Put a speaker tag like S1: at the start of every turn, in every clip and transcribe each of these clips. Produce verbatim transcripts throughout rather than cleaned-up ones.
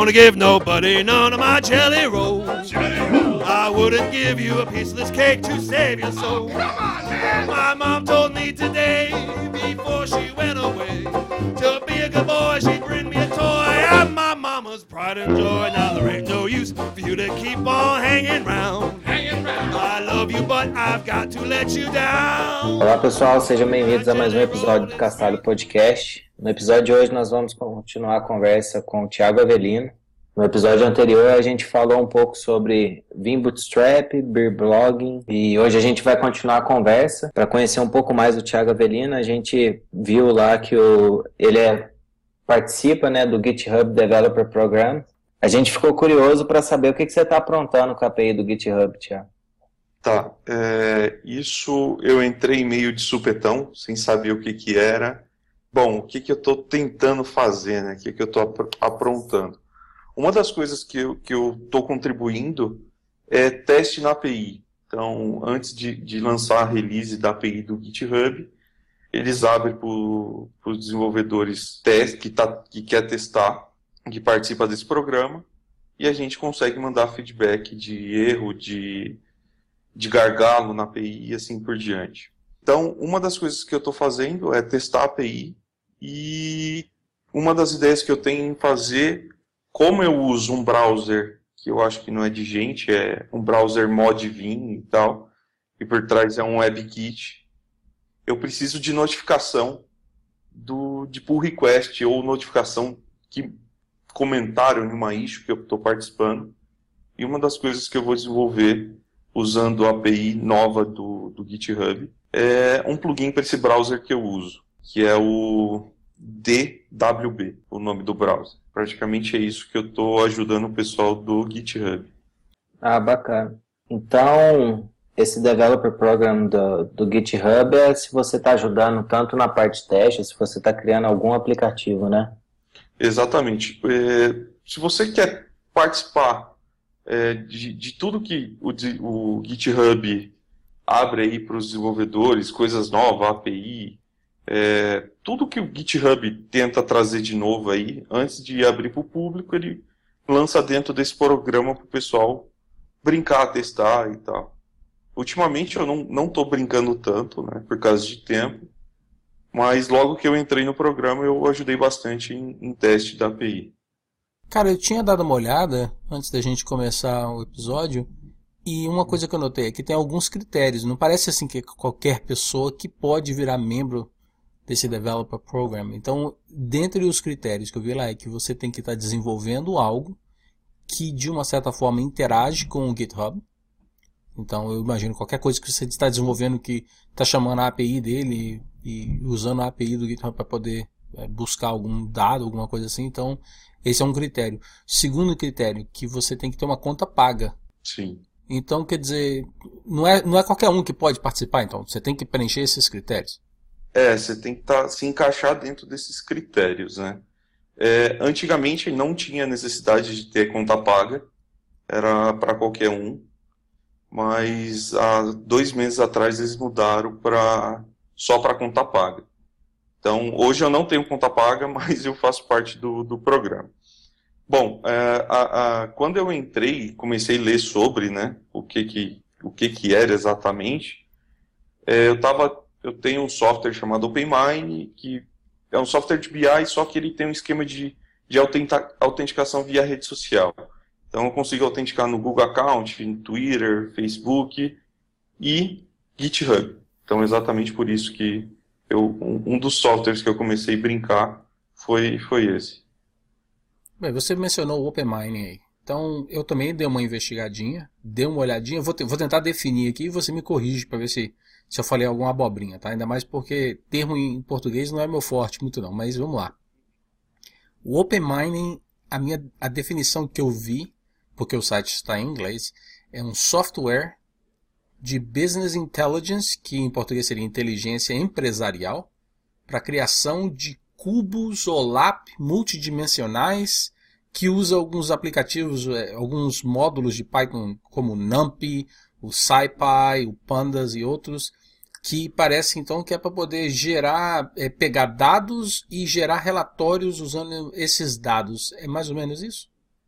S1: gonna give nobody none of my jelly rolls. I wouldn't give you a piece of this cake to save your soul. My mom told me today, before she went away, to be a good boy, she'd bring me a toy. I'm my mama's pride and joy. Now there ain't no use for you to keep on hanging round. I love you, but I've got to let you down.
S2: Olá pessoal, sejam bem-vindos a mais um episódio do Castalho Podcast. No episódio de hoje nós vamos continuar a conversa com o Thiago Avelino. No episódio anterior a gente falou um pouco sobre Vim Bootstrap, Beer Blogging, e hoje a gente vai continuar a conversa para conhecer um pouco mais do Thiago Avelino. A gente viu lá que o, ele é, participa, né, do GitHub Developer Program. A gente ficou curioso para saber o que, que você está aprontando com a A P I do GitHub, Thiago.
S3: Tá, é, isso eu entrei meio de supetão, sem saber o que que era. Bom, o que que eu estou tentando fazer, né? O que que eu estou aprontando? Uma das coisas que eu que eu estou contribuindo é teste na A P I. Então, antes de, de lançar a release da A P I do GitHub, eles abrem para os desenvolvedores teste, que, tá, que quer testar, que participa desse programa, e a gente consegue mandar feedback de erro, de, de gargalo na A P I e assim por diante. Então, uma das coisas que eu estou fazendo é testar a A P I, e uma das ideias que eu tenho em fazer, como eu uso um browser que eu acho que não é de gente, é um browser Modvim e tal, e por trás é um WebKit, eu preciso de notificação do, de pull request ou notificação que comentário em uma issue que eu estou participando. E uma das coisas que eu vou desenvolver usando a A P I nova do, do GitHub é um plugin para esse browser que eu uso, que é o D W B, o nome do browser. Praticamente é isso que eu estou ajudando o pessoal do GitHub.
S2: Ah, bacana. Então, esse Developer Program do, do GitHub é se você está ajudando tanto na parte de teste, se você está criando algum aplicativo, né?
S3: Exatamente. É, se você quer participar é, de, de tudo que o, de, o GitHub abre aí para os desenvolvedores, coisas novas, A P I, é, tudo que o GitHub tenta trazer de novo aí, antes de abrir para o público, ele lança dentro desse programa para o pessoal brincar, testar e tal. Ultimamente eu não estou brincando tanto, né, por causa de tempo, mas logo que eu entrei no programa eu ajudei bastante em, em teste da A P I.
S4: Cara, eu tinha dado uma olhada antes da gente começar o episódio, e uma coisa que eu notei é que tem alguns critérios. Não parece assim que qualquer pessoa que pode virar membro desse Developer Program. Então, dentre os critérios que eu vi lá é que você tem que estar desenvolvendo algo que de uma certa forma interage com o GitHub. Então, eu imagino qualquer coisa que você está desenvolvendo que está chamando a A P I dele e, e usando a A P I do GitHub para poder é, buscar algum dado, alguma coisa assim. Então, esse é um critério. Segundo critério, que você tem que ter uma conta paga.
S3: Sim.
S4: Então, quer dizer, não é, não é qualquer um que pode participar, então. Você tem que preencher esses critérios.
S3: É, você tem que tá, se encaixar dentro desses critérios, né? É, antigamente não tinha necessidade de ter conta paga, era para qualquer um, mas há dois meses atrás eles mudaram para só para conta paga. Então, hoje eu não tenho conta paga, mas eu faço parte do, do programa. Bom, é, a, a, quando eu entrei, comecei a ler sobre, né, o que que, o que, que era exatamente, é, eu, tava, eu tenho um software chamado OpenMine, que é um software de B I, só que ele tem um esquema de, de autenta, autenticação via rede social. Então eu consigo autenticar no Google Account, no Twitter, Facebook e GitHub. Então exatamente por isso que eu, um, um dos softwares que eu comecei a brincar foi, foi esse.
S4: Bem, você mencionou o OpenMine aí. Então, eu também dei uma investigadinha, dei uma olhadinha. Vou, te, vou tentar definir aqui e você me corrige para ver se, se eu falei alguma abobrinha, tá? Ainda mais porque termo em português não é meu forte muito não, mas vamos lá. O OpenMine, a, minha, a definição que eu vi, porque o site está em inglês, é um software de Business Intelligence, que em português seria inteligência empresarial, para a criação de cubos O L A P multidimensionais, que usa alguns aplicativos, alguns módulos de Python como o NumPy, o SciPy, o Pandas e outros, que parece então que é para poder gerar, é, pegar dados e gerar relatórios usando esses dados. É mais ou menos isso?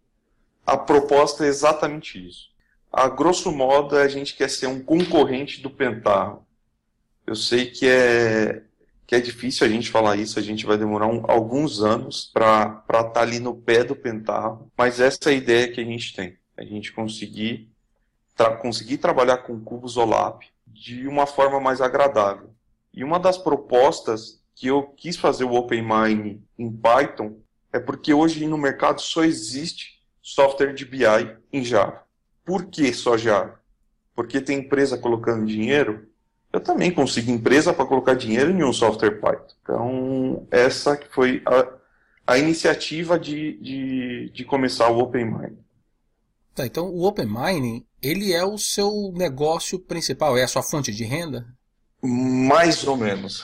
S3: a proposta é exatamente isso. A grosso modo, a gente quer ser um concorrente do Pentaho. Eu sei que é, que é difícil a gente falar isso, a gente vai demorar um, alguns anos para estar ali no pé do Pentaho, mas essa é a ideia que a gente tem. A gente conseguir, tra conseguir trabalhar com cubos OLAP de uma forma mais agradável. E uma das propostas que eu quis fazer o OpenMine em Python é porque hoje no mercado só existe software de B I em Java. Por que só Java? Porque tem empresa colocando dinheiro. Eu também consigo empresa para colocar dinheiro em um software Python. Então, essa que foi a, a iniciativa de, de, de começar o OpenMine.
S4: Tá, então o OpenMine, ele é o seu negócio principal, é a sua fonte de renda?
S3: Mais ou menos.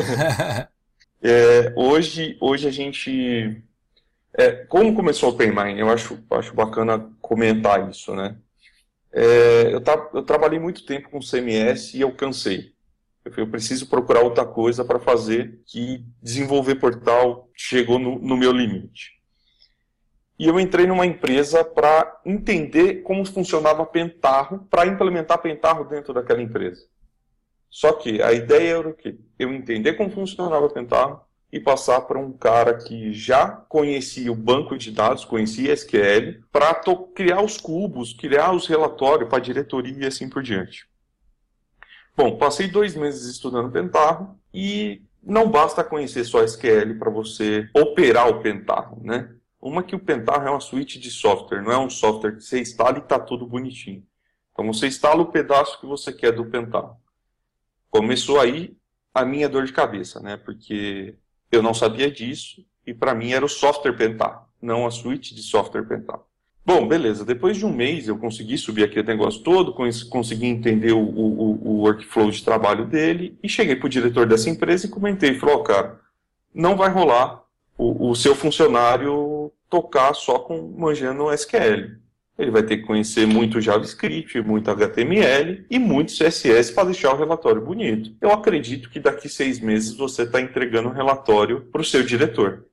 S3: é, hoje, hoje a gente... É, como começou o OpenMine? Eu acho, acho bacana comentar isso, né? É, eu, tra eu trabalhei muito tempo com C M S e eu cansei. Eu, eu preciso procurar outra coisa para fazer, que desenvolver portal chegou no, no meu limite. E eu entrei numa empresa para entender como funcionava Pentaho, para implementar Pentaho dentro daquela empresa. Só que a ideia era o quê? Eu entender como funcionava Pentaho e passar para um cara que já conhecia o banco de dados, conhecia S Q L, para criar os cubos, criar os relatórios para a diretoria e assim por diante. Bom, passei dois meses estudando Pentaho e não basta conhecer só S Q L para você operar o Pentaho, né? Uma que o Pentaho é uma suíte de software, não é um software que você instala e está tudo bonitinho. Então você instala o pedaço que você quer do Pentaho. Começou aí a minha dor de cabeça, né? Porque eu não sabia disso, e para mim era o software Pentaho, não a suíte de software Pentaho. Bom, beleza, depois de um mês eu consegui subir aquele negócio todo, consegui entender o, o, o workflow de trabalho dele, e cheguei para o diretor dessa empresa e comentei, falou, oh, cara, não vai rolar o, o seu funcionário tocar só com manjando S Q L. Ele vai ter que conhecer muito JavaScript, muito H T M L e muito C S S para deixar o relatório bonito. Eu acredito que daqui seis meses você está entregando um relatório para o seu diretor.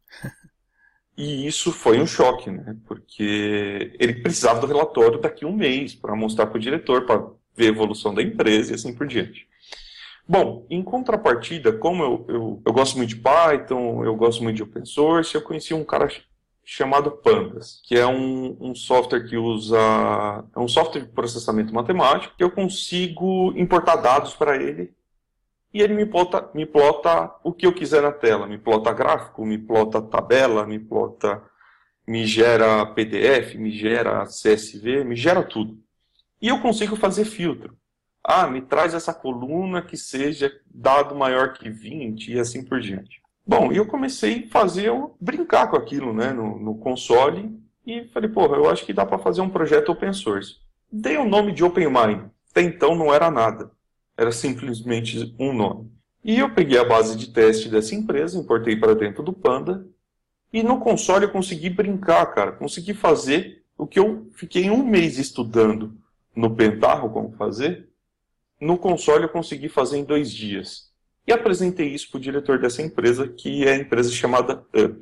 S3: E isso foi um choque, né? Porque ele precisava do relatório daqui a um mês para mostrar para o diretor, para ver a evolução da empresa e assim por diante. Bom, em contrapartida, como eu, eu, eu gosto muito de Python, eu gosto muito de open source, eu conheci um cara chamado Pandas, que é um, um software que usa... é um software de processamento matemático, que eu consigo importar dados para ele, e ele me plota, me plota o que eu quiser na tela. Me plota gráfico, me plota tabela, me plota... me gera P D F, me gera C S V, me gera tudo. E eu consigo fazer filtro. Ah, me traz essa coluna que seja dado maior que vinte, e assim por diante. Bom, e eu comecei a fazer, eu brincar com aquilo, né, no, no console, e falei, porra, eu acho que dá para fazer um projeto open source. Dei o nome de OpenMine. Até então não era nada. Era simplesmente um nome. E eu peguei a base de teste dessa empresa, importei para dentro do Panda, e no console eu consegui brincar, cara. Consegui fazer o que eu fiquei um mês estudando no Pentaho como fazer. No console eu consegui fazer em dois dias. E apresentei isso para o diretor dessa empresa, que é a empresa chamada Up.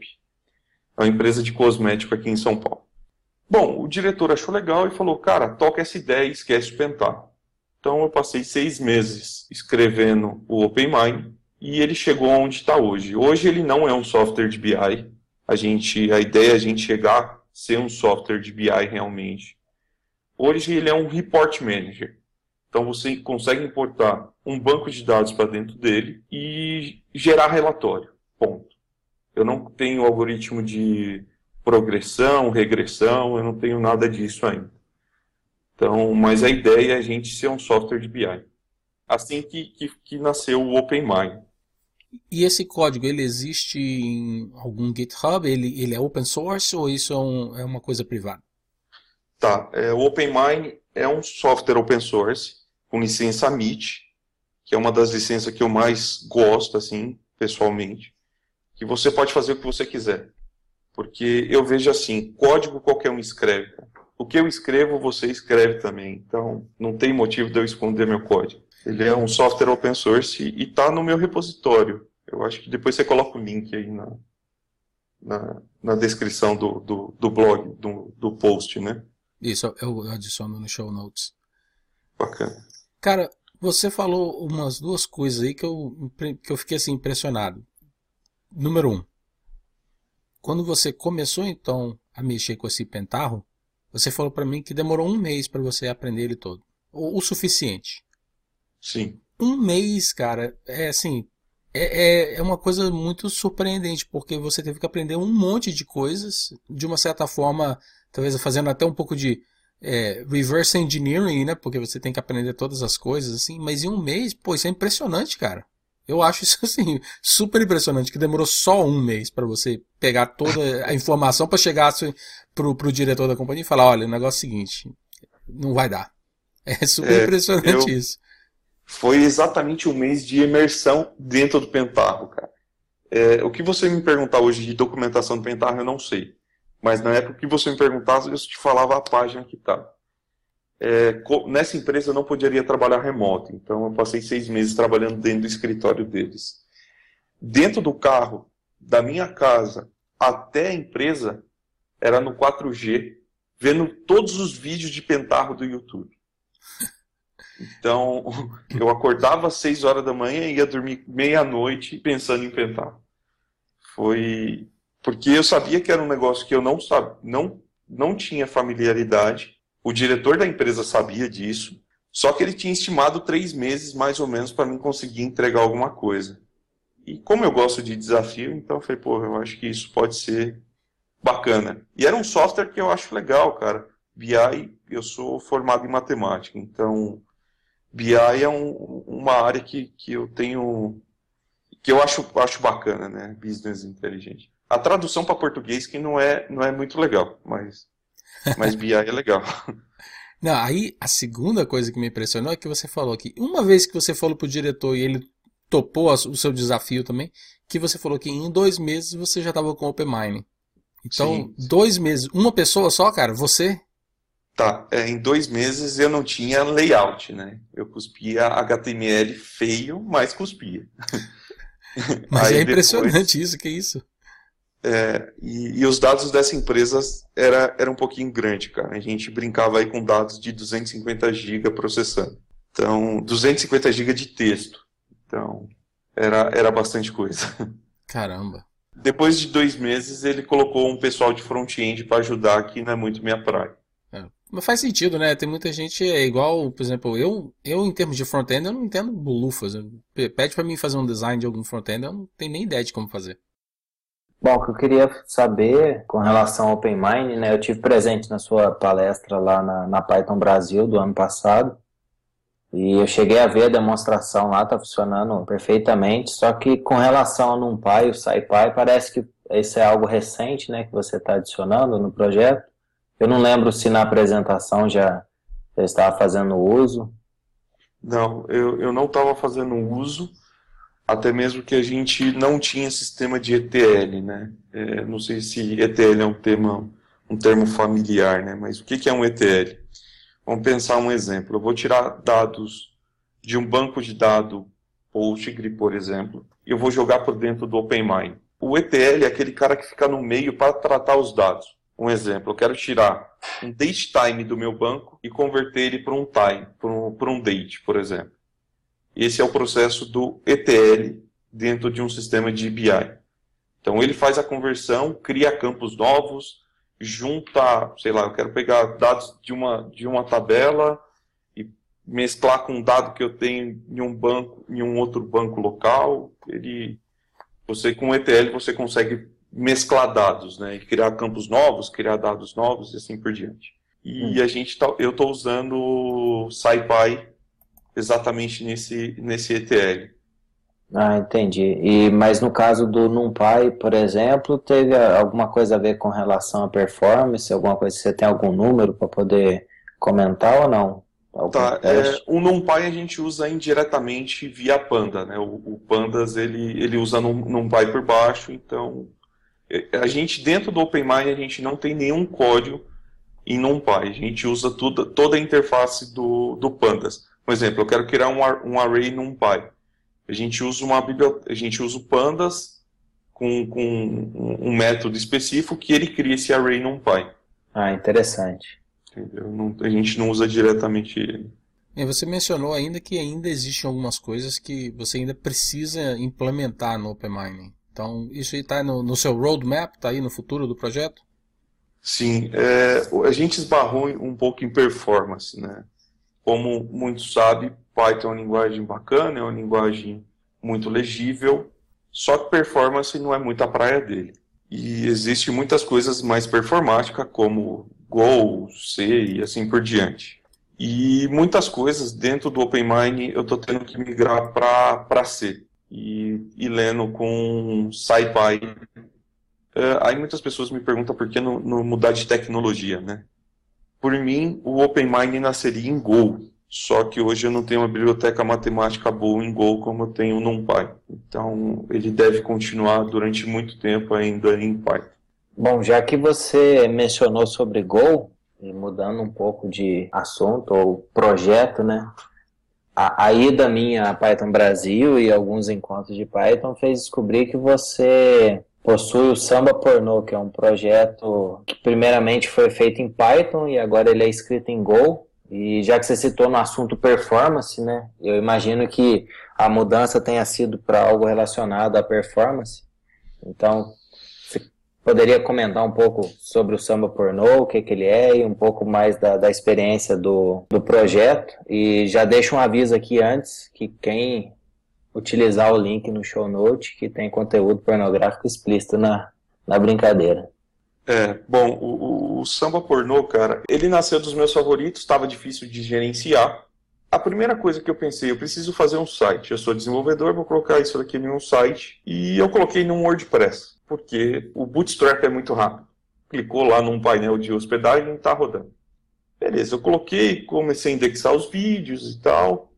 S3: É uma empresa de cosmético aqui em São Paulo. Bom, o diretor achou legal e falou, cara, toca essa ideia e esquece o Pentaho. Então eu passei seis meses escrevendo o OpenMine e ele chegou onde está hoje. Hoje ele não é um software de B I. A, gente, a ideia é a gente chegar a ser um software de B I realmente. Hoje ele é um report manager. Então você consegue importar um banco de dados para dentro dele e gerar relatório. Ponto. Eu não tenho algoritmo de progressão, regressão, eu não tenho nada disso ainda. Então, mas a ideia é a gente ser um software de B I. Assim que, que, que nasceu o OpenMine.
S4: E esse código, ele existe em algum GitHub? Ele, ele é open source ou isso é, um, é uma coisa privada?
S3: Tá, é, o OpenMine é um software open source com licença M I T, que é uma das licenças que eu mais gosto, assim, pessoalmente, que você pode fazer o que você quiser. Porque eu vejo assim, código qualquer um escreve. O que eu escrevo, você escreve também. Então, não tem motivo de eu esconder meu código. Ele é um software open source e está no meu repositório. Eu acho que depois você coloca o link aí na, na, na descrição do, do, do blog, do, do post, né?
S4: Isso, eu adiciono no show notes.
S3: Bacana.
S4: Cara, você falou umas duas coisas aí que eu, que eu fiquei assim impressionado. Número um, quando você começou então a mexer com esse pentarro, você falou para mim que demorou um mês para você aprender ele todo. O, o suficiente.
S3: Sim.
S4: Um mês, cara, é assim, é, é, é uma coisa muito surpreendente, porque você teve que aprender um monte de coisas, de uma certa forma, talvez fazendo até um pouco de é, reverse engineering, né? Porque você tem que aprender todas as coisas, assim, mas em um mês, pô, isso é impressionante, cara. Eu acho isso, assim, super impressionante, que demorou só um mês para você pegar toda a informação para chegar pro, pro diretor da companhia e falar, olha, o negócio é o seguinte, não vai dar. É super
S3: É,
S4: impressionante
S3: eu-
S4: isso.
S3: Foi exatamente um mês de imersão dentro do Pentarro, cara. É, o que você me perguntar hoje de documentação do Pentarro, eu não sei. Mas na época que você me perguntasse, eu te falava a página que tá. É, co- nessa empresa eu não poderia trabalhar remoto, então eu passei seis meses trabalhando dentro do escritório deles. Dentro do carro, da minha casa até a empresa, era no quatro G, vendo todos os vídeos de Pentarro do YouTube. Então, eu acordava às seis horas da manhã e ia dormir meia-noite pensando em Pentarro. Foi porque eu sabia que era um negócio que eu não, sab... não, não tinha familiaridade. O diretor da empresa sabia disso, só que ele tinha estimado três meses mais ou menos para mim conseguir entregar alguma coisa. E como eu gosto de desafio, então eu falei, pô, eu acho que isso pode ser bacana. E era um software que eu acho legal, cara. B I, eu sou formado em matemática, então B I é um- uma área que, que eu tenho, que eu acho, acho bacana, né? Business Intelligence. A tradução para português que não é, não é muito legal, mas, mas B I é legal.
S4: Não, aí a segunda coisa que me impressionou é que você falou que uma vez que você falou pro diretor e ele topou as- o seu desafio também, que você falou que em dois meses você já estava com o OpenMining. Então,
S3: Sim, sim.
S4: dois meses, uma pessoa só, cara, você?
S3: Tá, é, em dois meses eu não tinha layout, né? Eu cuspia H T M L feio, mas cuspia.
S4: Mas é
S3: Aí depois,
S4: impressionante isso, que isso?
S3: é, e, e os dados dessa empresa era, era um pouquinho grande, cara. A gente brincava aí com dados de duzentos e cinquenta gigas processando. Então, duzentos e cinquenta gigas de texto. Então, era, era bastante coisa.
S4: Caramba.
S3: Depois de dois meses, ele colocou um pessoal de front-end para ajudar, que não é muito minha praia.
S4: É. Mas faz sentido, né? Tem muita gente, é igual, por exemplo, eu, eu em termos de front-end, eu não entendo bolufas. P- Pede pra mim fazer um design de algum front-end, eu não tenho nem ideia de como fazer.
S2: Bom, o que eu queria saber com relação ao OpenMine, né? Eu tive presente na sua palestra lá na, na Python Brasil do ano passado e eu cheguei a ver a demonstração lá, tá funcionando perfeitamente, só que com relação ao NumPy e o SciPy, parece que esse é algo recente, né, que você está adicionando no projeto. Eu não lembro se na apresentação já, já estava fazendo uso.
S3: Não, eu, eu não estava fazendo uso, até mesmo que a gente não tinha sistema de E T L, né? É, não sei se E T L é um tema, um termo familiar, né? Mas o que que é um E T L? Vamos pensar um exemplo. Eu vou tirar dados de um banco de dados Postgre, por exemplo, e eu vou jogar por dentro do OpenMine. O E T L é aquele cara que fica no meio para tratar os dados. Um exemplo, eu quero tirar um date time do meu banco e converter ele para um time, para um, para um date, por exemplo. Esse é o processo do E T L dentro de um sistema de B I. Então ele faz a conversão, cria campos novos, junta, sei lá, eu quero pegar dados de uma, de uma tabela e mesclar com um dado que eu tenho em um banco, em um outro banco local. Ele, você com o E T L você consegue mesclar dados, né, e criar campos novos, criar dados novos e assim por diante. E
S2: Hum.
S3: a gente tá, eu estou usando o SciPy exatamente nesse, nesse E T L.
S2: Ah, entendi. E, mas no caso do NumPy, por exemplo, teve alguma coisa a ver com relação à performance, alguma coisa, você tem algum número para poder comentar ou não? Algum
S3: Tá,
S2: teste?
S3: é, o NumPy a gente usa indiretamente via Panda, né? O, o Pandas ele, ele usa Num, NumPy por baixo, então é, a gente dentro do OpenMine a gente não tem nenhum código em NumPy, a gente usa tudo, toda a interface do, do Pandas. Por exemplo, eu quero criar um, ar- um array NumPy. A gente usa uma biblioteca, a gente usa o Pandas com, com um método específico que ele cria esse array NumPy.
S2: Ah, interessante.
S3: Entendeu? Não, a gente não usa diretamente ele.
S4: E você mencionou ainda que ainda existem algumas coisas que você ainda precisa implementar no OpenMining. Então, isso aí está no, no seu roadmap, está aí no futuro do projeto?
S3: Sim, é, a gente esbarrou um pouco em performance, né? Como muitos sabem, Python é uma linguagem bacana, é uma linguagem muito legível, só que performance não é muito a praia dele. E existem muitas coisas mais performáticas, como Go, C e assim por diante. E muitas coisas dentro do OpenMining eu estou tendo que migrar para C. E, e lendo com SciPy. Uh, aí muitas pessoas me perguntam por que não, não mudar de tecnologia, né? Por mim, o OpenMining nasceria em Go. Só que hoje eu não tenho uma biblioteca matemática boa em Go como eu tenho no NumPy. Então, ele deve continuar durante muito tempo ainda em Python.
S2: Bom, já que você mencionou sobre Go, e mudando um pouco de assunto ou projeto, né? A, a ida minha a Python Brasil e alguns encontros de Python fez descobrir que você possui o Samba Pornô, que é um projeto que primeiramente foi feito em Python e agora ele é escrito em Go. E já que você citou no assunto performance, né, eu imagino que a mudança tenha sido para algo relacionado à performance. Então, você poderia comentar um pouco sobre o Samba Pornô, o que, que ele é, e um pouco mais da, da experiência do, do projeto. E já deixo um aviso aqui antes, que quem utilizar o link no show note, que tem conteúdo pornográfico explícito na, na brincadeira.
S3: É, bom, o, o Samba Pornô, cara, ele nasceu dos meus favoritos, estava difícil de gerenciar. A primeira coisa que eu pensei, eu preciso fazer um site. Eu sou desenvolvedor, vou colocar isso aqui em um site. E eu coloquei num WordPress, porque o Bootstrap é muito rápido. Clicou lá num painel de hospedagem e está rodando. Beleza, eu coloquei, comecei a indexar os vídeos e tal.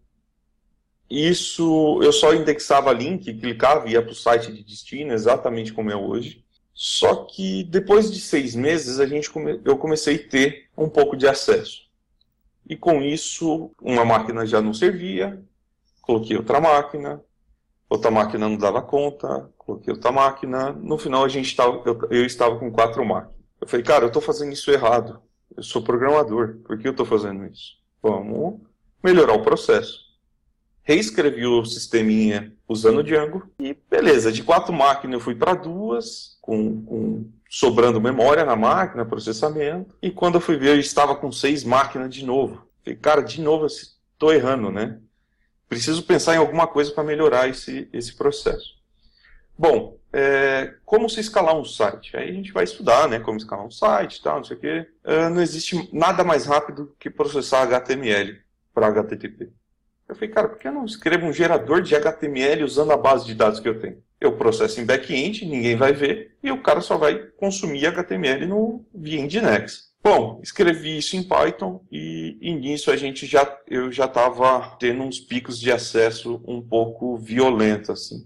S3: Isso, eu só indexava link, clicava e ia para o site de destino, exatamente como é hoje. Só que depois de seis meses a gente come... eu comecei a ter um pouco de acesso. E com isso, uma máquina já não servia, coloquei outra máquina, outra máquina não dava conta, coloquei outra máquina. No final a gente tava... eu... eu estava com quatro máquinas. Eu falei, cara, eu estou fazendo isso errado. Eu sou programador, por que eu estou fazendo isso? Vamos melhorar o processo. Reescrevi o sisteminha usando o Django e beleza, de quatro máquinas eu fui para duas, com, com sobrando memória na máquina, processamento, e quando eu fui ver eu estava com seis máquinas de novo. Falei, cara, de novo estou errando, né? Preciso pensar em alguma coisa para melhorar esse, esse processo. Bom, é, como se escalar um site? Aí a gente vai estudar, né, como escalar um site e tal, não sei o quê. É, não existe nada mais rápido que processar H T M L para H T T P. Eu falei, cara, por que eu não escrevo um gerador de H T M L usando a base de dados que eu tenho? Eu processo em back-end, ninguém vai ver, e o cara só vai consumir H T M L no via Nginx. Bom, escrevi isso em Python e, e nisso a gente já, eu já estava tendo uns picos de acesso um pouco violentos, assim.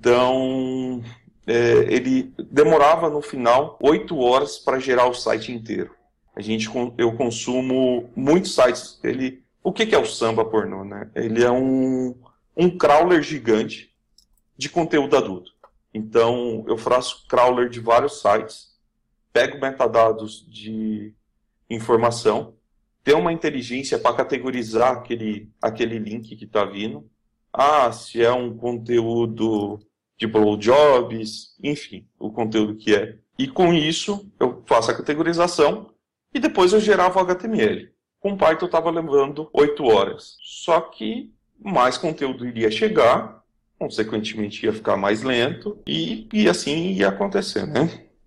S3: Então, é, ele demorava no final oito horas para gerar o site inteiro. A gente, eu consumo muitos sites, ele... O que é o Samba Pornô, né? Ele é um, um crawler gigante de conteúdo adulto. Então, eu faço crawler de vários sites, pego metadados de informação, tenho uma inteligência para categorizar aquele, aquele link que está vindo. Ah, se é um conteúdo de blowjobs, enfim, o conteúdo que é. E com isso, eu faço a categorização e depois eu gerava o H T M L. Com Python eu estava levando oito horas. Só que mais conteúdo iria chegar, consequentemente ia ficar mais lento, e, e assim ia acontecer, né?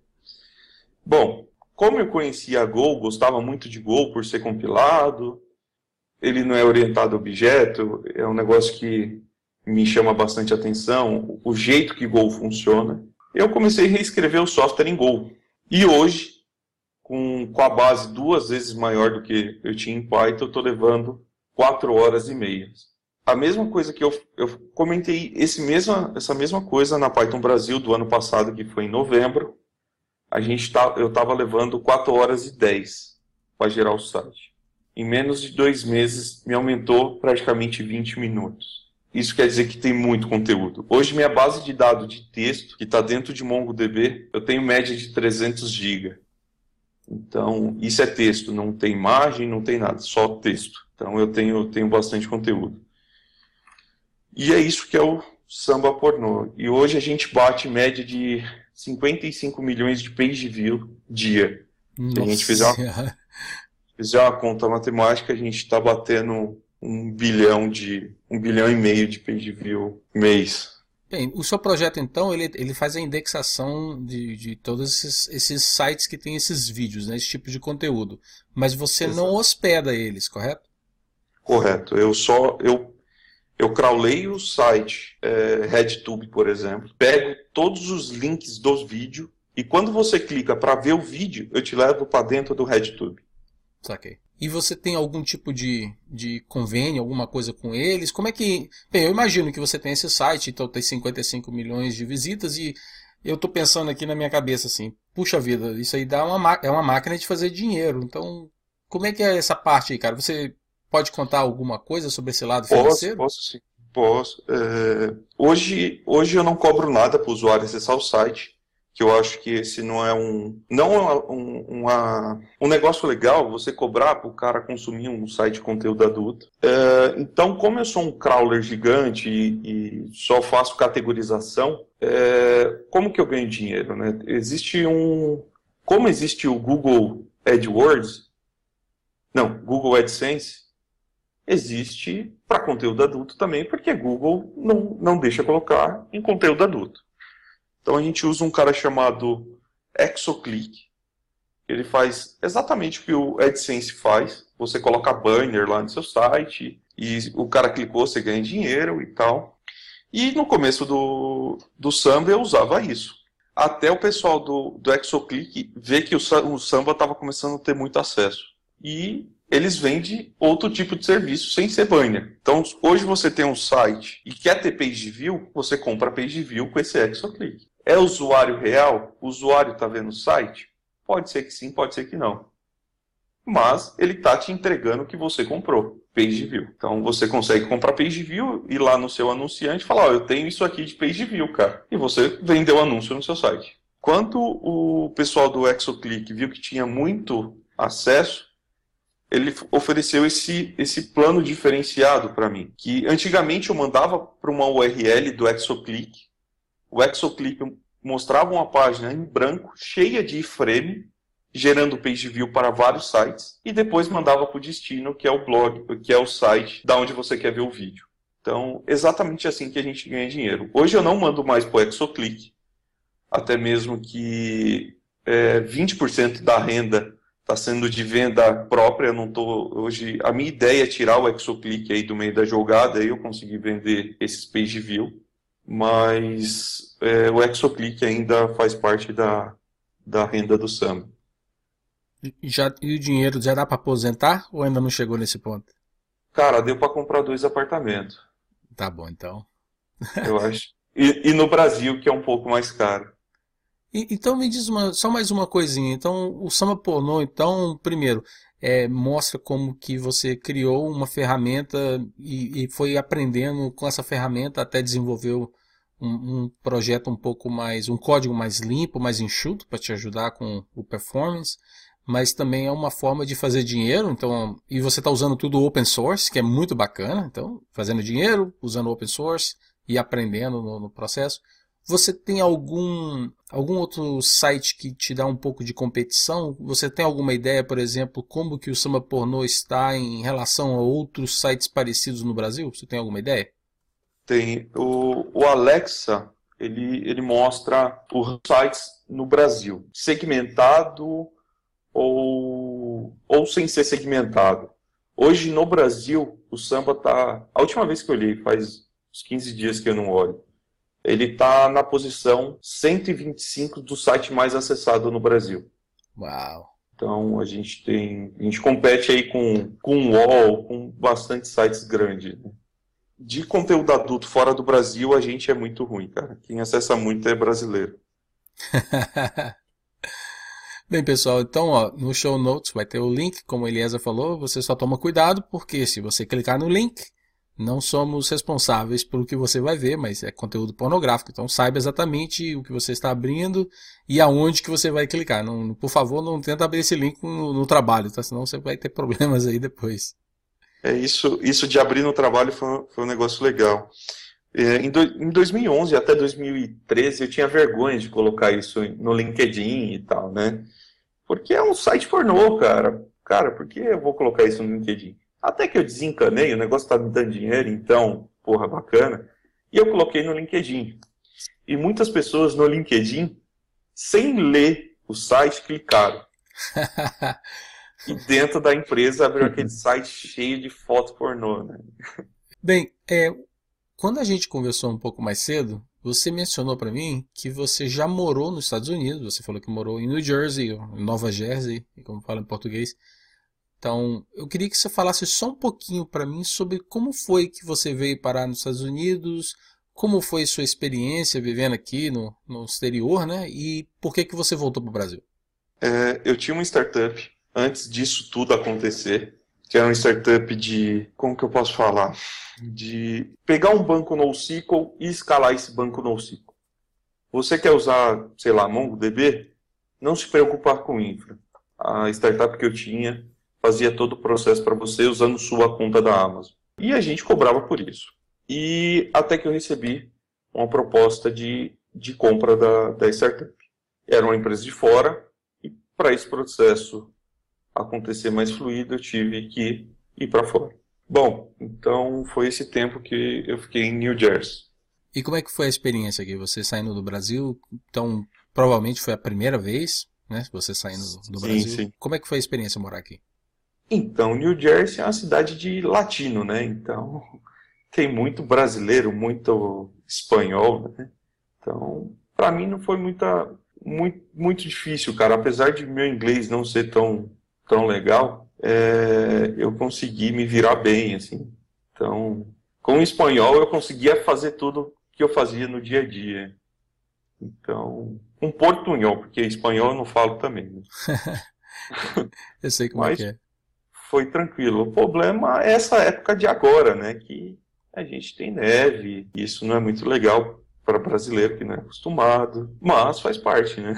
S3: Bom, como eu conhecia Go, gostava muito de Go por ser compilado, ele não é orientado a objeto, é um negócio que me chama bastante atenção, o jeito que Go funciona. Eu comecei a reescrever o software em Go. E hoje, Com, com a base duas vezes maior do que eu tinha em Python, eu estou levando quatro horas e meia. A mesma coisa que eu, eu comentei, esse mesma, essa mesma coisa na Python Brasil do ano passado, que foi em novembro, a gente tá, eu estava levando quatro horas e dez para gerar o site. Em menos de dois meses, me aumentou praticamente vinte minutos. isso quer dizer que tem muito conteúdo. Hoje minha base de dados de texto, que está dentro de MongoDB, eu tenho média de trezentos gigas. Então, isso é texto, não tem imagem, não tem nada, só texto. Então eu tenho, tenho bastante conteúdo. E é isso que é o samba pornô. E hoje a gente bate média de cinquenta e cinco milhões de page view dia. Se a gente fizer uma, fizer uma conta matemática, a gente está batendo um bilhão de um bilhão e meio de page view mês.
S4: Bem, o seu projeto então ele, ele faz a indexação de, de todos esses, esses sites que tem esses vídeos, né, esse tipo de conteúdo. Mas você Exato. Não hospeda eles, correto?
S3: Correto. Eu só eu eu crawleio o site é, RedTube, por exemplo, pego todos os links dos vídeos e quando você clica para ver o vídeo, eu te levo para dentro do RedTube.
S4: Saquei. E você tem algum tipo de, de convênio, alguma coisa com eles? Como é que... Bem, eu imagino que você tem esse site, então tem cinquenta e cinco milhões de visitas e eu estou pensando aqui na minha cabeça assim, puxa vida, isso aí dá uma, é uma máquina de fazer dinheiro. Então, como é que é essa parte aí, cara? Você pode contar alguma coisa sobre esse lado financeiro?
S3: Posso, posso sim. Posso. É... Hoje, hoje eu não cobro nada para o usuário acessar o site, que eu acho que esse não é um não é um, uma, um negócio legal você cobrar para o cara consumir um site de conteúdo adulto. É, então, como eu sou um crawler gigante e, e só faço categorização, é, como que eu ganho dinheiro, né? Existe um... Como existe o Google AdWords, não, Google AdSense, existe para conteúdo adulto também, porque Google não, não deixa colocar em conteúdo adulto. Então a gente usa um cara chamado Exoclick. Ele faz exatamente o que o AdSense faz. Você coloca banner lá no seu site e o cara clicou, você ganha dinheiro e tal. E no começo do, do Samba eu usava isso. Até o pessoal do, do Exoclick ver que o, o Samba estava começando a ter muito acesso. E eles vendem outro tipo de serviço sem ser banner. Então, hoje você tem um site e quer ter page view, você compra page view com esse Exoclick. É usuário real? O usuário está vendo o site? Pode ser que sim, pode ser que não. Mas ele está te entregando o que você comprou, page view. Então você consegue comprar page view, ir lá no seu anunciante e falar, ó, eu tenho isso aqui de page view, cara. E você vendeu o anúncio no seu site. Quando o pessoal do Exoclick viu que tinha muito acesso, ele ofereceu esse, esse plano diferenciado para mim. Que antigamente eu mandava para uma U R L do Exoclick, o Exoclick mostrava uma página em branco, cheia de iframe, gerando page view para vários sites, e depois mandava para o destino, que é o blog, que é o site da onde você quer ver o vídeo. Então, exatamente assim que a gente ganha dinheiro. Hoje eu não mando mais para o Exoclick, até mesmo que é, vinte por cento da renda está sendo de venda própria. Eu não tô, hoje, a minha ideia é tirar o Exoclick aí do meio da jogada, aí eu consegui vender esses page view. Mas é, o Exoclick ainda faz parte da, da renda do Samba.
S4: Já, e o dinheiro já dá para aposentar ou ainda não chegou nesse ponto?
S3: Cara, deu para comprar dois apartamentos.
S4: Tá bom, então.
S3: Eu acho. E, e no Brasil, que é um pouco mais caro.
S4: E, então me diz uma, só mais uma coisinha. Então o Samba Pornô, então, primeiro, é, mostra como que você criou uma ferramenta e, e foi aprendendo com essa ferramenta até desenvolver um, um projeto um pouco mais, um código mais limpo, mais enxuto para te ajudar com o performance, mas também é uma forma de fazer dinheiro. Então, e você está usando tudo open source, que é muito bacana. Então, fazendo dinheiro, usando open source e aprendendo no, no processo. Você tem algum, algum outro site que te dá um pouco de competição? Você tem alguma ideia, por exemplo, como que o Samba Pornô está em relação a outros sites parecidos no Brasil? Você tem alguma ideia?
S3: Tem. O, o Alexa, ele, ele mostra os sites no Brasil, segmentado ou, ou sem ser segmentado. Hoje, no Brasil, o Samba está... A última vez que eu olhei, faz uns quinze dias que eu não olho, ele está na posição cento e vinte e cinco do site mais acessado no Brasil.
S4: Uau!
S3: Então a gente tem, a gente compete aí com, com o U O L, com bastante sites grandes. Né? De conteúdo adulto fora do Brasil, a gente é muito ruim, cara. Quem acessa muito é brasileiro.
S4: Bem, pessoal, então ó, no show notes vai ter o link, como a Eliezer falou. Você só toma cuidado, porque se você clicar no link, Não somos responsáveis pelo que você vai ver, mas é conteúdo pornográfico, então saiba exatamente o que você está abrindo e aonde que você vai clicar. Não, por favor, não tenta abrir esse link no, no trabalho, tá? Senão você vai ter problemas aí depois.
S3: É isso, isso de abrir no trabalho foi, foi um negócio legal. É, em, do, em dois mil e onze até dois mil e treze eu tinha vergonha de colocar isso no LinkedIn e tal, né? Porque é um site pornô, cara. Cara, por que eu vou colocar isso no LinkedIn? Até que eu desencanei, o negócio tá me dando dinheiro, então, porra, bacana. E eu coloquei no LinkedIn. E muitas pessoas no LinkedIn, sem ler o site, clicaram. E dentro da empresa abriu aquele site cheio de foto pornô, né?
S4: Bem, é, quando a gente conversou um pouco mais cedo, você mencionou para mim que você já morou nos Estados Unidos. Você falou que morou em New Jersey, ou Nova Jersey, como fala em português. Então, eu queria que você falasse só um pouquinho para mim sobre como foi que você veio parar nos Estados Unidos, como foi sua experiência vivendo aqui no, no exterior, né? E por que que você voltou para o Brasil?
S3: É, eu tinha uma startup antes disso tudo acontecer, que era uma startup de, como que eu posso falar? De pegar um banco NoSQL e escalar esse banco NoSQL. Você quer usar, sei lá, MongoDB? Não se preocupar com infra. A startup que eu tinha fazia todo o processo para você usando sua conta da Amazon. E a gente cobrava por isso. E até que eu recebi uma proposta de, de compra da, da startup. Era uma empresa de fora, e para esse processo acontecer mais fluido, eu tive que ir para fora. Bom, então foi esse tempo que eu fiquei em New Jersey.
S4: E como é que foi a experiência aqui? Você saindo do Brasil, então provavelmente foi a primeira vez, né? Você saindo do
S3: Sim,
S4: Brasil.
S3: sim.
S4: Como é que foi a experiência morar aqui?
S3: Então, New Jersey é uma cidade de latino, né? Então, tem muito brasileiro, muito espanhol, né? Então, para mim não foi muita, muito, muito difícil, cara. Apesar de meu inglês não ser tão, tão legal, é, eu consegui me virar bem, assim. Então, com o espanhol eu conseguia fazer tudo que eu fazia no dia a dia. Então, um portunhol, porque espanhol eu não falo também, né?
S4: Eu sei como
S3: Mas
S4: é que é.
S3: foi tranquilo. O problema é essa época de agora, né? Que a gente tem neve, e isso não é muito legal para brasileiro que não é acostumado, mas faz parte, né?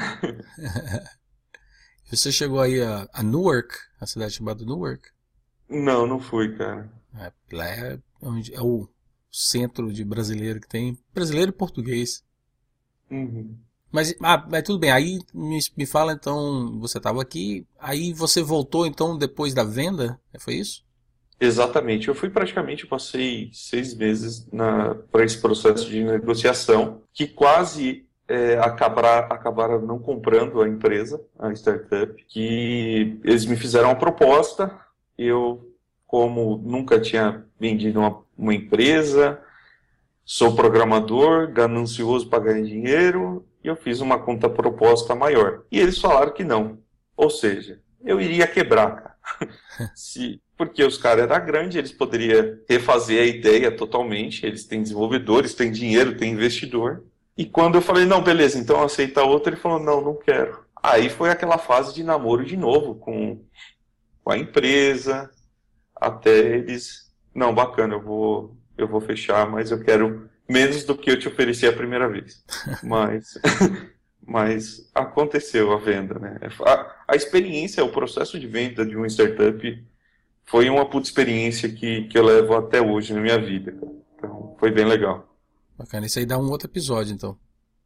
S4: Você chegou aí a, a Newark, a cidade chamada Newark?
S3: Não, não fui, cara.
S4: É, lá é, onde, é o centro de brasileiro que tem. Brasileiro e português.
S3: Uhum.
S4: Mas, ah, mas tudo bem, aí me, me fala então, você estava aqui, aí você voltou então depois da venda, foi isso?
S3: Exatamente. Eu fui praticamente, eu passei seis meses para esse processo de negociação, que quase é, acabar, acabaram não comprando a empresa, a startup, que eles me fizeram uma proposta, eu, como nunca tinha vendido uma, uma empresa, sou programador, ganancioso para ganhar dinheiro, e eu fiz uma contraproposta maior. E eles falaram que não. Ou seja, eu iria quebrar, cara. Se, porque os caras eram grandes, eles poderiam refazer a ideia totalmente, eles têm desenvolvedores, têm dinheiro, têm investidor. E quando eu falei, não, beleza, então aceita outra, ele falou, não, não quero. Aí foi aquela fase de namoro de novo com, com a empresa, até eles, não, bacana, eu vou, eu vou fechar, mas eu quero menos do que eu te ofereci a primeira vez. Mas, mas aconteceu a venda, né? A, a experiência, o processo de venda de uma startup foi uma puta experiência que, que eu levo até hoje na minha vida. Então, foi bem legal.
S4: Bacana, isso aí dá um outro episódio, então.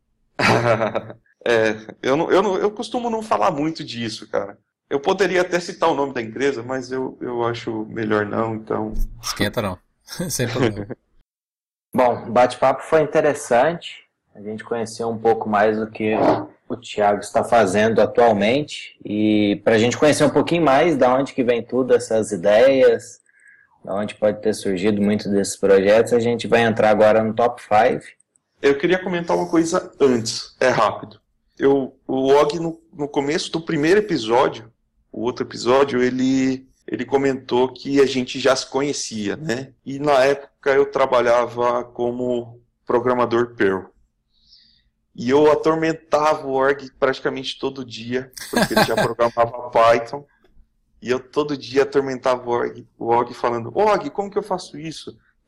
S3: é, eu, não, eu, não, eu costumo não falar muito disso, cara. Eu poderia até citar o nome da empresa, mas eu, eu acho melhor não, então...
S4: Esquenta não, sem problema.
S2: Bom, o bate-papo foi interessante. A gente conheceu um pouco mais do que o Thiago está fazendo atualmente. E para a gente conhecer um pouquinho mais de onde que vem tudo, essas ideias, de onde pode ter surgido muito desses projetos, a gente vai entrar agora no top cinco.
S3: Eu queria comentar uma coisa antes, é rápido. Eu, o Og, no, no começo do primeiro episódio, o outro episódio, ele... ele comentou que a gente já se conhecia, né? E na época eu trabalhava como programador Perl. E eu atormentava o org praticamente todo dia, porque ele já programava Python. E eu todo dia atormentava o org, o org falando, Og, como que eu faço isso?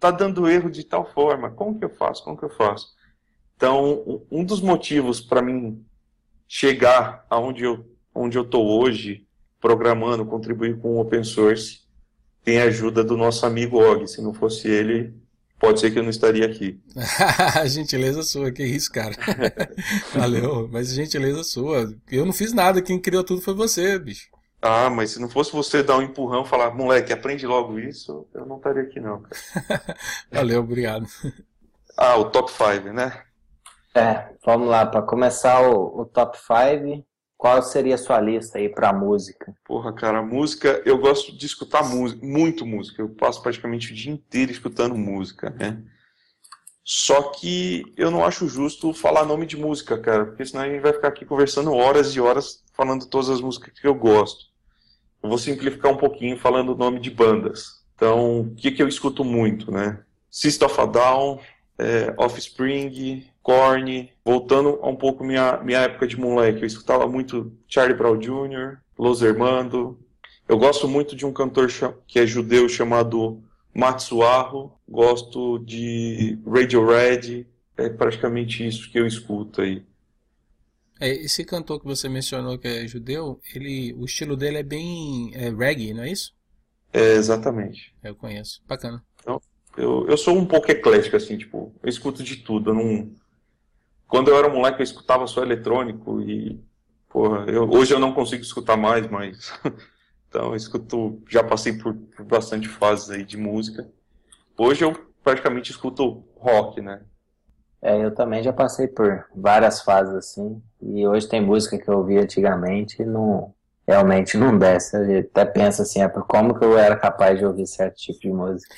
S3: tá dando erro de tal forma, como que eu faço, como que eu faço? Então, um dos motivos para mim chegar aonde eu onde eu tô hoje, programando, contribuir com o open source, tem a ajuda do nosso amigo Og. Se não fosse ele, pode ser que eu não estaria aqui.
S4: Gentileza sua, que isso, cara. Valeu, mas gentileza sua. Eu não fiz nada, quem criou tudo foi você, bicho.
S3: Ah, mas se não fosse você dar um empurrão e falar, moleque, aprende logo isso, eu não estaria aqui não, cara.
S4: Valeu, obrigado.
S3: Ah, o top cinco, né?
S2: É, vamos lá, para começar o, o top cinco, qual seria a sua lista aí para música?
S3: Porra, cara, música, eu gosto de escutar música, muito música, eu passo praticamente o dia inteiro escutando música, né? Só que eu não acho justo falar nome de música, cara, porque senão a gente vai ficar aqui conversando horas e horas falando todas as músicas que eu gosto. Eu vou simplificar um pouquinho falando o nome de bandas. Então, o que, que eu escuto muito, né? System of a Down, é, Offspring, Korn. Voltando a um pouco minha, minha época de moleque, eu escutava muito Charlie Brown Júnior, Los Hermanos. Eu gosto muito de um cantor que é judeu chamado Matsuaho. Gosto de Radiohead. É praticamente isso que eu escuto aí.
S4: É, esse cantor que você mencionou que é judeu, ele, o estilo dele é bem é, reggae, não é isso?
S3: É, exatamente.
S4: Eu conheço. Bacana.
S3: Então, eu, eu sou um pouco eclético, assim, tipo, eu escuto de tudo. Eu não... Quando eu era moleque, eu escutava só eletrônico e, porra, eu, hoje eu não consigo escutar mais, mas... Então, eu escuto, já passei por, por bastante fases aí de música. Hoje eu praticamente escuto rock, né?
S2: É, eu também já passei por várias fases assim, e hoje tem música que eu ouvia antigamente e não, realmente não desce. Eu até penso assim, é por como que eu era capaz de ouvir certo tipo de música.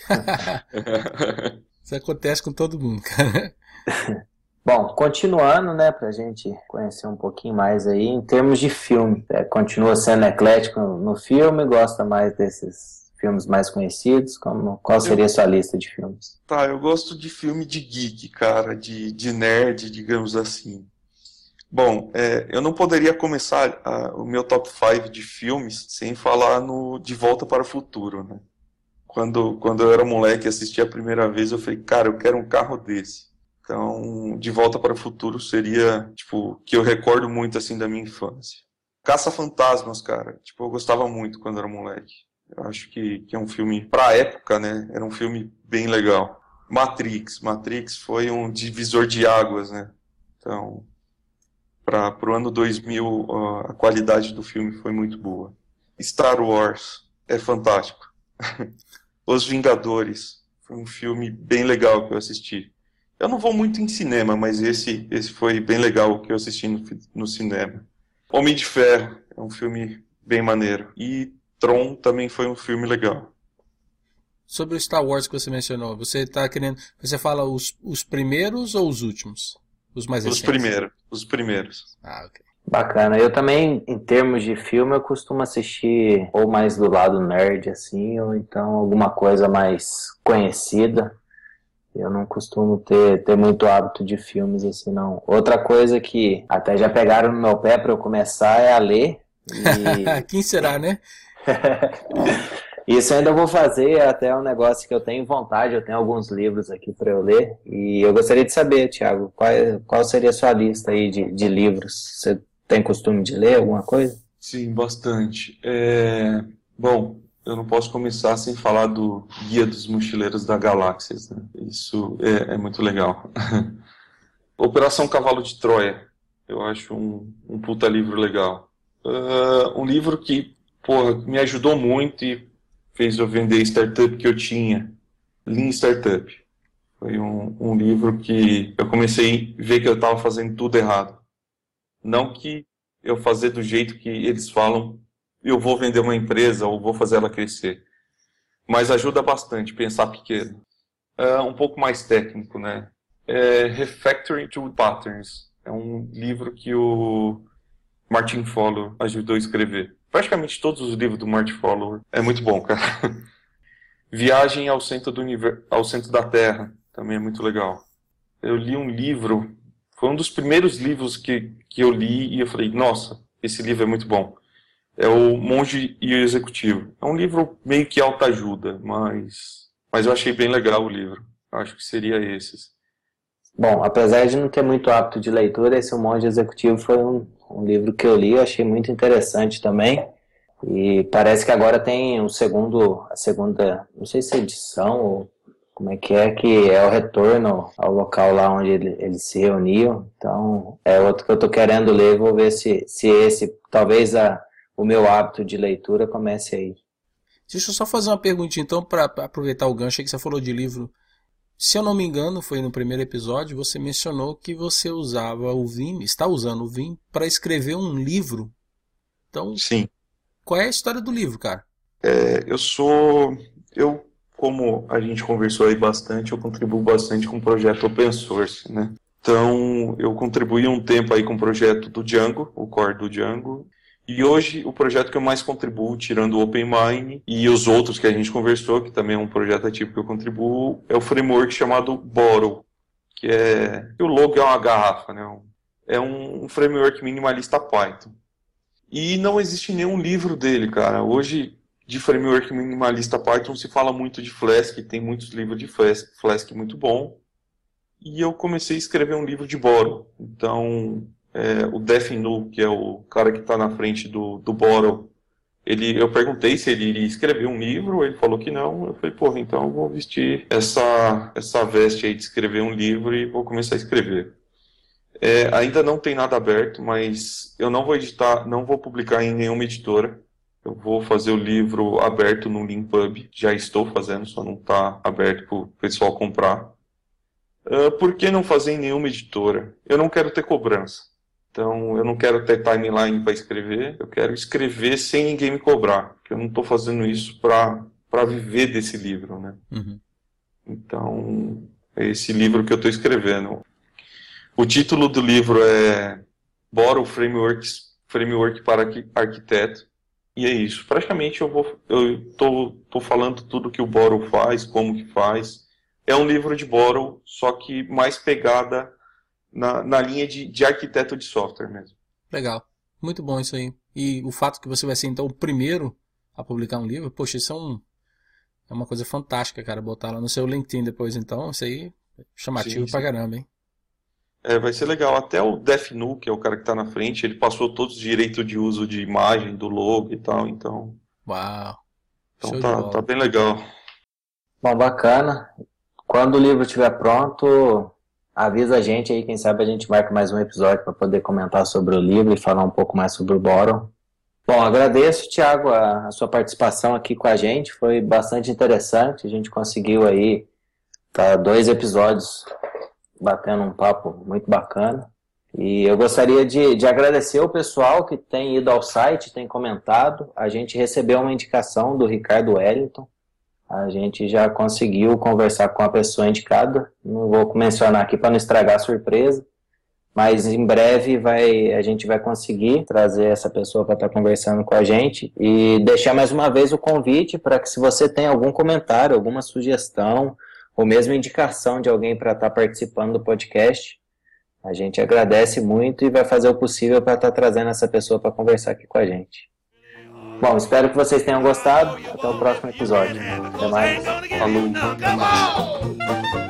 S4: Isso acontece com todo mundo, cara.
S2: Bom, continuando, né, pra gente conhecer um pouquinho mais aí, em termos de filme, é, continua sendo eclético no filme, gosta mais desses filmes mais conhecidos? Como, qual seria a sua lista de filmes?
S3: Tá, eu gosto de filme de geek, cara, de, de nerd, digamos assim. Bom, é, eu não poderia começar a, o meu top cinco de filmes sem falar no De Volta para o Futuro, né? Quando, quando eu era moleque e assisti a primeira vez, eu falei, cara, eu quero um carro desse. Então, De Volta para o Futuro seria, tipo, que eu recordo muito, assim, da minha infância. Caça-Fantasmas, cara, tipo, eu gostava muito quando era moleque. Eu acho que, que é um filme, pra época, né, era um filme bem legal. Matrix, Matrix foi um divisor de águas, né, então, para pro ano dois mil, a qualidade do filme foi muito boa. Star Wars, é fantástico. Os Vingadores, foi um filme bem legal que eu assisti. Eu não vou muito em cinema, mas esse, esse foi bem legal que eu assisti no, no cinema. Homem de Ferro, é um filme bem maneiro. E Tron também foi um filme legal.
S4: Sobre o Star Wars que você mencionou, você tá querendo. Você fala os, os primeiros ou os últimos? Os mais recentes?
S3: Os primeiros, os primeiros.
S4: Ah, ok.
S2: Bacana. Eu também, em termos de filme, eu costumo assistir ou mais do lado nerd, assim, ou então alguma coisa mais conhecida. Eu não costumo ter, ter muito hábito de filmes, assim, não. Outra coisa que até já pegaram no meu pé para eu começar é a ler. E...
S4: Quem será, né?
S2: Isso eu ainda vou fazer, até um negócio que eu tenho vontade, eu tenho alguns livros aqui para eu ler, e eu gostaria de saber, Thiago, qual, qual seria a sua lista aí de, de livros? Você tem costume de ler alguma coisa?
S3: Sim, bastante. É... Bom, eu não posso começar sem falar do Guia dos Mochileiros da Galáxia, né? Isso é, é muito legal. Operação Cavalo de Troia, eu acho um, um puta livro legal. Uh, um livro que, porra, me ajudou muito e fez eu vender startup que eu tinha, Lean Startup. Foi um, um livro que eu comecei a ver que eu estava fazendo tudo errado. Não que eu fazer do jeito que eles falam, eu vou vender uma empresa ou vou fazer ela crescer. Mas ajuda bastante pensar pequeno. É um pouco mais técnico, né? É Refactoring to Patterns. É um livro que o Martin Fowler ajudou a escrever. Praticamente todos os livros do Martin Fowler. É muito bom, cara. Viagem ao centro, do universo, ao centro da Terra. Também é muito legal. Eu li um livro, foi um dos primeiros livros que, que eu li e eu falei, nossa, esse livro é muito bom. É o Monge e o Executivo. É um livro meio que autoajuda, mas Mas eu achei bem legal o livro. Acho que seria esses.
S2: Bom, apesar de não ter muito hábito de leitura, esse O Monge Executivo foi um, um livro que eu li, eu achei muito interessante também. E parece que agora tem o segundo, a segunda, não sei se é edição ou como é que é, que é o retorno ao local lá onde ele, eles se reuniam. Então, é outro que eu tô querendo ler, vou ver se, se esse, talvez a, o meu hábito de leitura comece aí.
S4: Deixa eu só fazer uma perguntinha, então, para aproveitar o gancho aí que você falou de livro. Se eu não me engano, foi no primeiro episódio, você mencionou que você usava o Vim, está usando o Vim, para escrever um livro. Então,
S3: sim.
S4: Qual é a história do livro, cara?
S3: É, eu sou... Eu, como a gente conversou aí bastante, eu contribuo bastante com o projeto open source, né? Então, eu contribuí um tempo aí com o projeto do Django, o core do Django. E hoje, o projeto que eu mais contribuo, tirando o OpenMine e os outros que a gente conversou, que também é um projeto ativo que eu contribuo, é o framework chamado Borrow, que é... o logo é uma garrafa, né? É um framework minimalista Python. E não existe nenhum livro dele, cara. Hoje, de framework minimalista Python, se fala muito de Flask, tem muitos livros de Flask, Flask muito bom. E eu comecei a escrever um livro de Borrow. Então... É, o Defnu, que é o cara que está na frente do, do Borrow, ele, eu perguntei se ele iria escrever um livro, ele falou que não. Eu falei, porra, então eu vou vestir essa, essa veste aí de escrever um livro e vou começar a escrever. É, ainda não tem nada aberto, mas eu não vou editar, não vou publicar em nenhuma editora. Eu vou fazer o livro aberto no Leanpub, já estou fazendo, só não está aberto para o pessoal comprar. Uh, por que não fazer em nenhuma editora? Eu não quero ter cobrança. Então, eu não quero ter timeline para escrever, eu quero escrever sem ninguém me cobrar, porque eu não estou fazendo isso para viver desse livro, né?
S4: Uhum.
S3: Então, é esse livro que eu estou escrevendo. O título do livro é Borrow Frameworks, Framework para Arquiteto, e é isso. Praticamente eu vou, eu tô, tô falando tudo que o Borrow faz, como que faz. É um livro de Borrow, só que mais pegada Na, na linha de, de arquiteto de software mesmo.
S4: Legal. Muito bom isso aí. E o fato que você vai ser, então, o primeiro a publicar um livro, poxa, isso é, um, é uma coisa fantástica, cara, botar lá no seu LinkedIn depois, então, isso aí é chamativo sim, sim. pra caramba, hein?
S3: É, vai ser legal. Até o Defnu, que é o cara que está na frente, ele passou todos os direitos de uso de imagem, do logo e tal, então...
S4: Uau!
S3: Então tá, tá bem legal.
S2: Bom, bacana. Quando o livro estiver pronto... Avisa a gente aí, quem sabe a gente marca mais um episódio para poder comentar sobre o livro e falar um pouco mais sobre o Borrow. Bom, agradeço, Thiago, a, a sua participação aqui com a gente, foi bastante interessante, a gente conseguiu aí tá, dois episódios batendo um papo muito bacana. E eu gostaria de, de agradecer o pessoal que tem ido ao site, tem comentado. A gente recebeu uma indicação do Ricardo Wellington. A gente já conseguiu conversar com a pessoa indicada. Não vou mencionar aqui para não estragar a surpresa, mas em breve vai, a gente vai conseguir trazer essa pessoa para estar conversando com a gente e deixar mais uma vez o convite para que, se você tem algum comentário, alguma sugestão ou mesmo indicação de alguém para estar participando do podcast, a gente agradece muito e vai fazer o possível para estar trazendo essa pessoa para conversar aqui com a gente. Bom, espero que vocês tenham gostado. Até o próximo episódio. Até mais.
S3: Falou.